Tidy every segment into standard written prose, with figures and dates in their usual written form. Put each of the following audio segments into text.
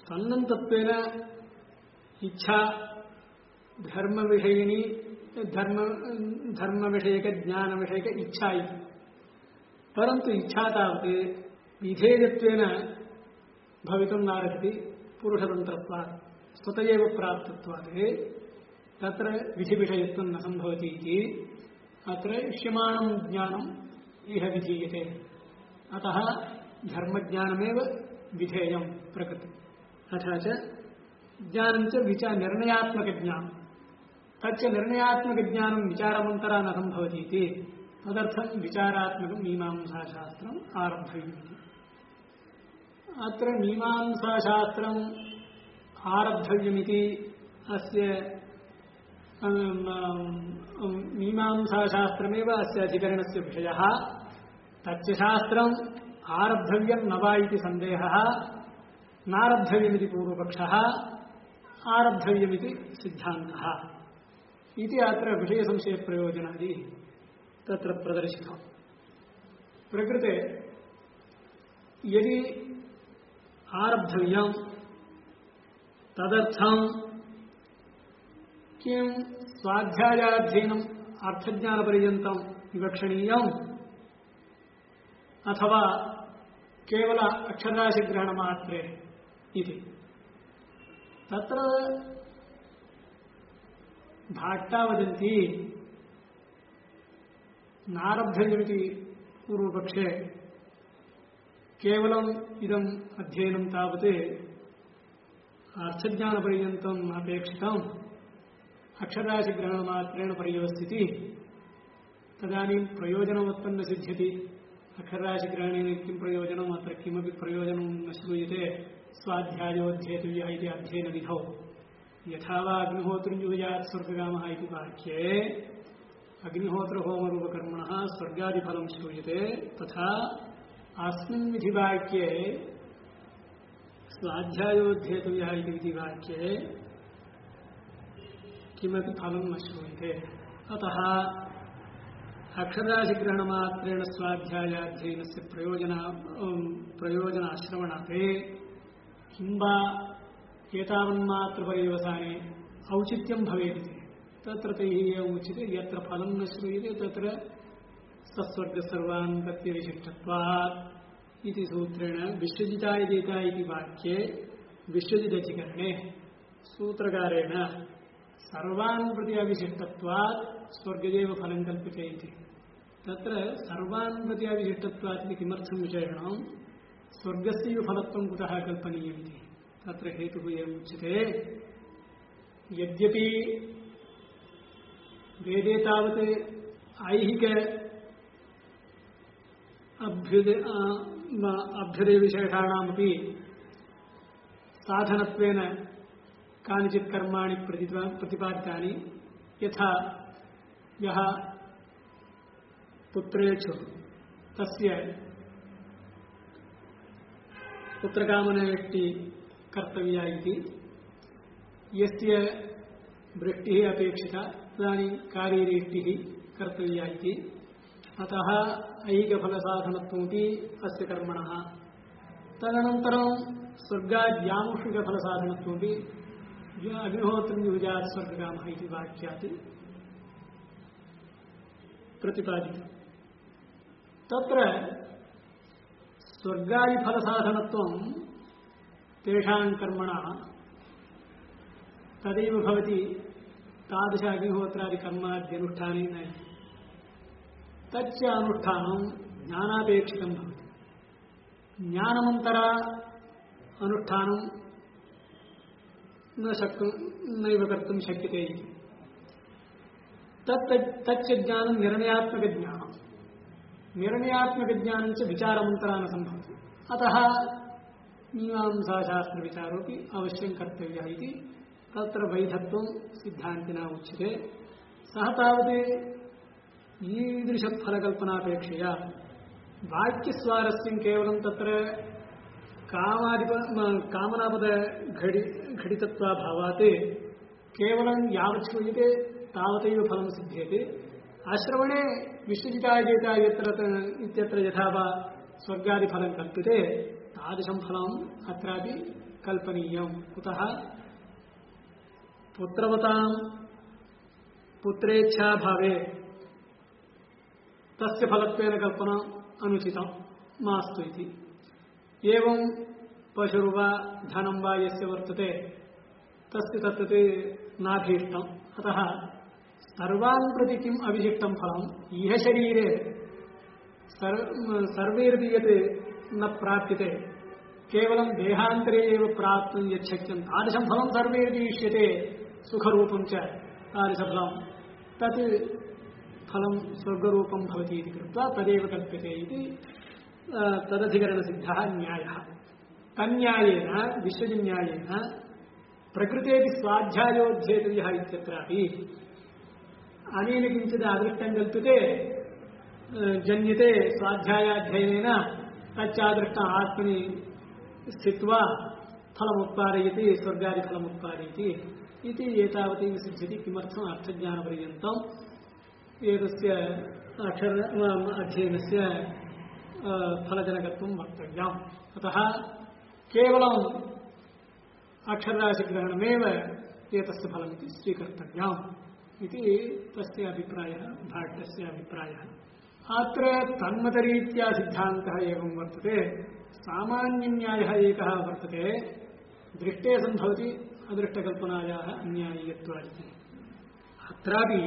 तन्नन्तत्वेन इच्छा धर्म विषयिणी धर्म विषयक ज्ञान विषयक इच्छा इति। परन्तु इच्छा तावत् विधेयत्वेन भवितुं नार्हति पुरुषतन्त्रत्वात् स्वतः एव प्राप्तत्वात् तत्र विधिविषयत्वं न सम्भवति इति अत्र इष्यमाणं ज्ञानम् इह विधीयते। अतः धर्मज्ञानमेव विधेयं प्रकृति। तथा च ज्ञानं च निर्णयात्मकज्ञानं तच्च निर्णयात्मकज्ञानं विचारमन्तरा न सम्भवति इति तदर्थं विचारात्मकं मीमांसाशास्त्रम् आरब्धव्यमिति। अत्र मीमांसाशास्त्रम् आरब्धव्यमिति अस्य मीमांसाशास्त्रमेव अस्य अधिकरणस्य विषयः। तच्च शास्त्रम् आरब्धव्यं न वा इति सन्देहः, नारब्धव्यमिति पूर्वपक्षः, आरब्धव्यमिति सिद्धान्तः इति अत्र विषयसंशयप्रयोजनादि तत्र प्रदर्शितम्। प्रकृते यदि आरब्धव्यं तदर्थं किं स्वाध्यायाध्ययनम् अर्थज्ञानपर्यन्तं विवक्षणीयम् अथवा केवल अक्षरराशिग्रहणमात्रे इति। तत्र भाट्टा वदन्ति नारब्धव्यमिति पूर्वपक्षे केवलम् इदम् अध्ययनं तावत् अर्थज्ञानपर्यन्तम् अपेक्षितम्, अक्षरराशिग्रहणमात्रेण पर्यवस्थिति तदानीं प्रयोजनमुत्पन्न सिद्ध्यति। अक्षरराशिग्रहणेन किं प्रयोजनम्, अत्र किमपि प्रयोजनं न श्रूयते। स्वाध्यायोऽध्येतव्यः इति अध्ययनविधौ यथा वा अग्निहोत्रुञ्जुहुयात् स्वर्गकामः इति वाक्ये अग्निहोत्रहोमरूपकर्मणः स्वर्गादिफलं श्रूयते, तथा अस्मिन् विधिवाक्ये स्वाध्यायोऽध्येतव्यः इति विधिवाक्ये किमपि फलं न श्रूयते। अतः अक्षरराशिग्रहणमात्रेण स्वाध्यायाध्ययनस्य प्रयोजनाश्रवणात् किं वा एतावन्मात्रपर्यवसाने औचित्यं भवेदिति तत्र तैः एवम् उच्यते। यत्र फलं न श्रूयते तत्र सस्वर्गसर्वान् प्रत्यविशिष्टत्वात् इति सूत्रेण विश्वजिताय देता इति वाक्ये विश्वजिदधिकरणे सूत्रकारेण सर्वान् प्रति अविशिष्टत्वात् स्वर्गदेव फलं कल्प्यते इति। तत्र सर्वान् प्रति अविशिष्टत्वात् इति किमर्थं विशेषणं, स्वर्गस्यैव फलत्वं कुतः कल्पनीयमिति। तत्र हेतुः एवम् उच्यते। यद्यपि वेदे तावत् ऐहिक अभ्युदयविशेषाणामपि साधनत्वेन कानिचित् कर्माणि प्रतिपादितानि, यथा यः पुत्रेच्छुः तस्य पुत्रकामनेष्टि कर्तव्या इति, यस्य वृष्टिः अपेक्षिता तदानीं कार्यरेष्टिः कर्तव्या इति। अतः ऐहिकफलसाधनत्वमपि अस्य कर्मणः। तदनन्तरं स्वर्गाद्यामुषिकफलसाधनत्वमपि अग्निहोत्रञ्जुहुयात् स्वर्गकामः इति वाक्यात् प्रतिपादितम्। तत्र स्वर्गादिफलसाधनत्वं तेषां कर्मणां तदैव भवति तादृश अग्निहोत्रादिकर्माद्यनुष्ठाने न। तच्च अनुष्ठानं ज्ञानापेक्षितं भवति। ज्ञानमन्तरा अनुष्ठानं नैव कर्तुं शक्यते इति। तच्च ज्ञानं निर्णयात्मकज्ञानं, निर्णयात्मकज्ञानं च विचारमन्तरा न सम्भवति। अतः मीमांसाशास्त्रविचारोऽपि अवश्यं कर्तव्यः इति तत्र वैधत्वं सिद्धान्तिना उच्यते। सः तावत् ईदृशफलकल्पनापेक्षया वाक्यस्वारस्यं केवलं तत्र कामनापद घटितत्वाभावात् केवलं यावत् श्रूयते तावतैव फलं सिद्ध्यते। आश्रवणे विश्वजिताय जेता इत्यत्र यथा वा स्वर्गादिफलं कल्प्यते तादृशं फलम् अत्रापि कल्पनीयम् कुतः पुत्रवतां पुत्रेच्छा भावे तस्य फलत्वेन कल्पना अनुचितं मास्तु इति एवं पशुर्वा धनं वा यस्य वर्तते तस्य तत्ते नाभीष्टम् अतः सर्वान् प्रति किम् अभिषिक्तं फलम् इह शरीरे सर्वैर्पि यत् न प्राप्यते केवलं देहान्तरे एव प्राप्तुं यच्छक्यं तादृशं फलं सर्वैर्पि इष्यते सुखरूपं च तादृशफलं तत् फलं स्वर्गरूपं भवति इति कृत्वा तदेव कल्प्यते इति तदधिकरणसिद्धः न्यायः तन्न्यायेन विश्वजिन्यायेन प्रकृतेपि स्वाध्यायोऽध्येतव्यः इत्यत्रापि अनेन किञ्चित् अदृष्टं कल्प्यते जन्यते स्वाध्यायाध्ययनेन तच्चादृष्टम् आत्मनि स्थित्वा फलमुत्पादयति स्वर्गादिफलमुत्पादयति इति एतावती सिद्ध्यति किमर्थम् अर्थज्ञानपर्यन्तम् एतस्य अध्ययनस्य फलजनकत्वं वक्तव्यम् अतः केवलम् अक्षरराशिग्रहणमेव एतस्य फलमिति स्वीकर्तव्यम् इति तस्य अभिप्रायः भाट्टस्य अभिप्रायः अत्र तन्मतरीत्या सिद्धान्तः एवं वर्तते सामान्यन्यायः एकः वर्तते दृष्टे सम्भवति अदृष्टकल्पनायाः अन्याय्यत्वादिति अत्रापि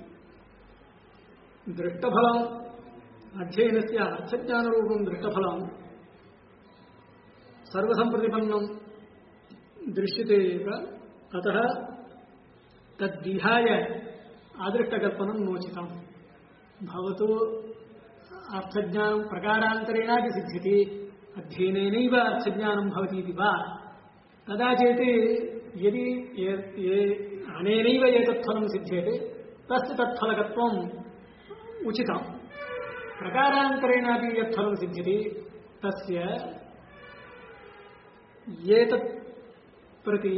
दृष्टफलम् अध्ययनस्य अर्थज्ञानरूपं दृष्टफलं सर्वसम्प्रतिपन्नं दृश्यते एव अतः तद्विहाय अदृष्टकल्पनं नोचितं भवतु अर्थज्ञानं प्रकारान्तरेणापि सिद्ध्यति अध्ययनेनैव अर्थज्ञानं भवति इति वा तदा चेत् यदि अनेनैव एतत्फलं सिद्ध्यते तस्य तत्फलकत्वम् उचितं प्रकारान्तरेणापि यत्फलं सिद्ध्यति तस्य एतत् प्रति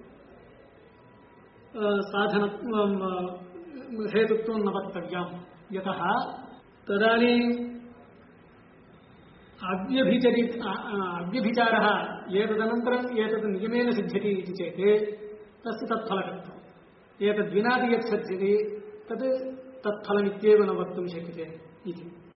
साधनत्वं हेतुत्वं न वक्तव्यम् यतः तदानीम् अव्यभिचारः एतदनन्तरम् एतद् नियमेन सिद्ध्यति इति चेत् तस्य तत्फलकत्वम् एतद्विनापि यत् सिद्ध्यति तत् तत्फलमित्येव न वक्तुं शक्यते इति